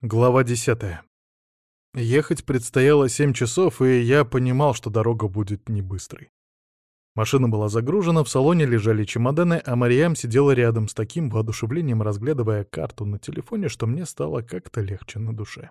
Глава 10. Ехать предстояло 7 часов, и я понимал, что дорога будет не быстрой. Машина была загружена, в салоне лежали чемоданы, а Марьям сидела рядом с таким воодушевлением, разглядывая карту на телефоне, что мне стало как-то легче на душе.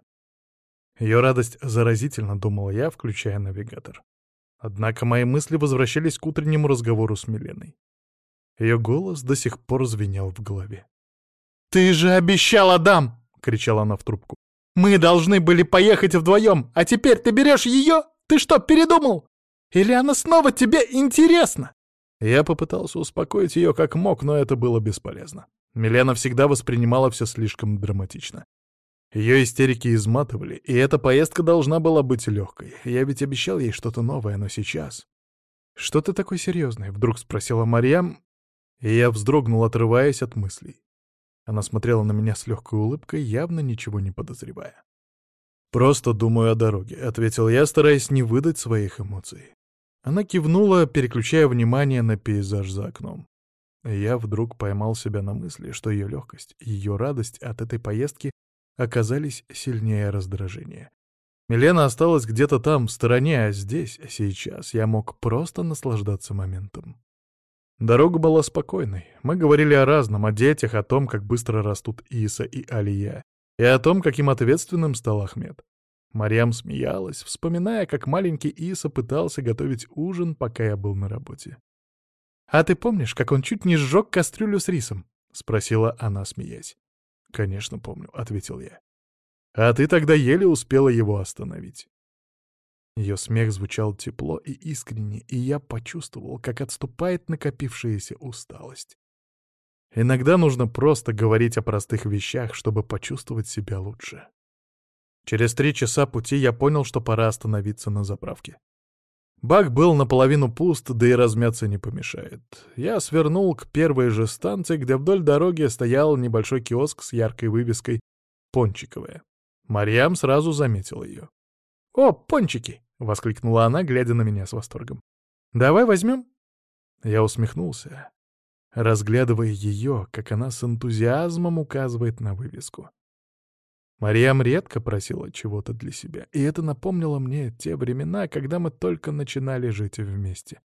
Ее радость заразительно, думал я, включая навигатор. Однако мои мысли возвращались к утреннему разговору с Миленой. Ее голос до сих пор звенел в голове. «Ты же обещал, Адам!» — кричала она в трубку. «Мы должны были поехать вдвоем, а теперь ты берешь ее? Ты что, передумал? Или она снова тебе интересна?» Я попытался успокоить ее как мог, но это было бесполезно. Милена всегда воспринимала все слишком драматично. Ее истерики изматывали, и эта поездка должна была быть легкой. Я ведь обещал ей что-то новое, но сейчас... «Что ты такой серьезный?» — вдруг спросила Марьям, и я вздрогнул, отрываясь от мыслей. Она смотрела на меня с легкой улыбкой, явно ничего не подозревая. «Просто думаю о дороге», — ответил я, стараясь не выдать своих эмоций. Она кивнула, переключая внимание на пейзаж за окном. Я вдруг поймал себя на мысли, что ее легкость, ее радость от этой поездки оказались сильнее раздражения. Милена осталась где-то там, в стороне, а здесь, сейчас я мог просто наслаждаться моментом. Дорога была спокойной. Мы говорили о разном, о детях, о том, как быстро растут Иса и Алия, и о том, каким ответственным стал Ахмед. Марьям смеялась, вспоминая, как маленький Иса пытался готовить ужин, пока я был на работе. «А ты помнишь, как он чуть не сжег кастрюлю с рисом?» — спросила она, смеясь. «Конечно помню», — ответил я. «А ты тогда еле успела его остановить». Ее смех звучал тепло и искренне, и я почувствовал, как отступает накопившаяся усталость. Иногда нужно просто говорить о простых вещах, чтобы почувствовать себя лучше. Через 3 часа пути я понял, что пора остановиться на заправке. Бак был наполовину пуст, да и размяться не помешает. Я свернул к первой же станции, где вдоль дороги стоял небольшой киоск с яркой вывеской «Пончиковая». Марьям сразу заметила ее. «О, пончики!» — воскликнула она, глядя на меня с восторгом. «Давай возьмем?» Я усмехнулся, разглядывая ее, как она с энтузиазмом указывает на вывеску. Марьям редко просила чего-то для себя, и это напомнило мне те времена, когда мы только начинали жить вместе.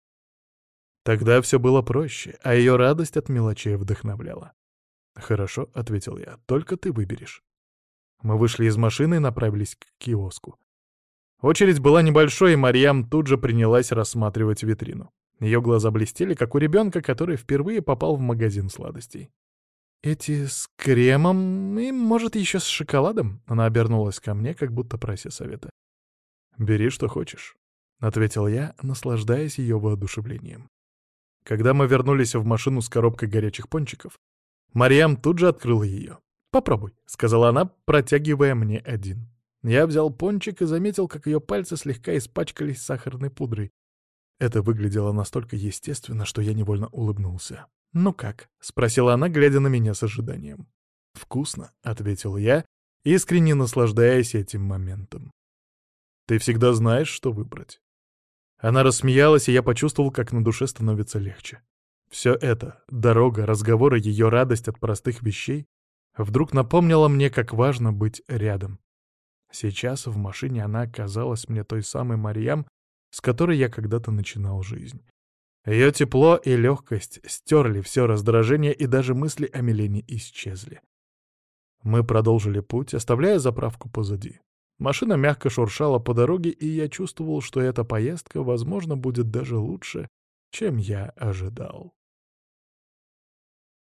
Тогда все было проще, а ее радость от мелочей вдохновляла. «Хорошо», — ответил я, — «только ты выберешь». Мы вышли из машины и направились к киоску. Очередь была небольшой, и Марьям тут же принялась рассматривать витрину. Ее глаза блестели, как у ребенка, который впервые попал в магазин сладостей. «Эти с кремом и, может, еще с шоколадом?» Она обернулась ко мне, как будто прося совета. «Бери, что хочешь», — ответил я, наслаждаясь ее воодушевлением. Когда мы вернулись в машину с коробкой горячих пончиков, Марьям тут же открыла ее. «Попробуй», — сказала она, протягивая мне один. Я взял пончик и заметил, как ее пальцы слегка испачкались сахарной пудрой. Это выглядело настолько естественно, что я невольно улыбнулся. «Ну как?» — спросила она, глядя на меня с ожиданием. «Вкусно», — ответил я, искренне наслаждаясь этим моментом. «Ты всегда знаешь, что выбрать». Она рассмеялась, и я почувствовал, как на душе становится легче. Все это — дорога, разговоры, ее радость от простых вещей — вдруг напомнило мне, как важно быть рядом. Сейчас в машине она казалась мне той самой Марьям, с которой я когда-то начинал жизнь. Ее тепло и легкость стерли все раздражение, и даже мысли о Милене исчезли. Мы продолжили путь, оставляя заправку позади. Машина мягко шуршала по дороге, и я чувствовал, что эта поездка, возможно, будет даже лучше, чем я ожидал.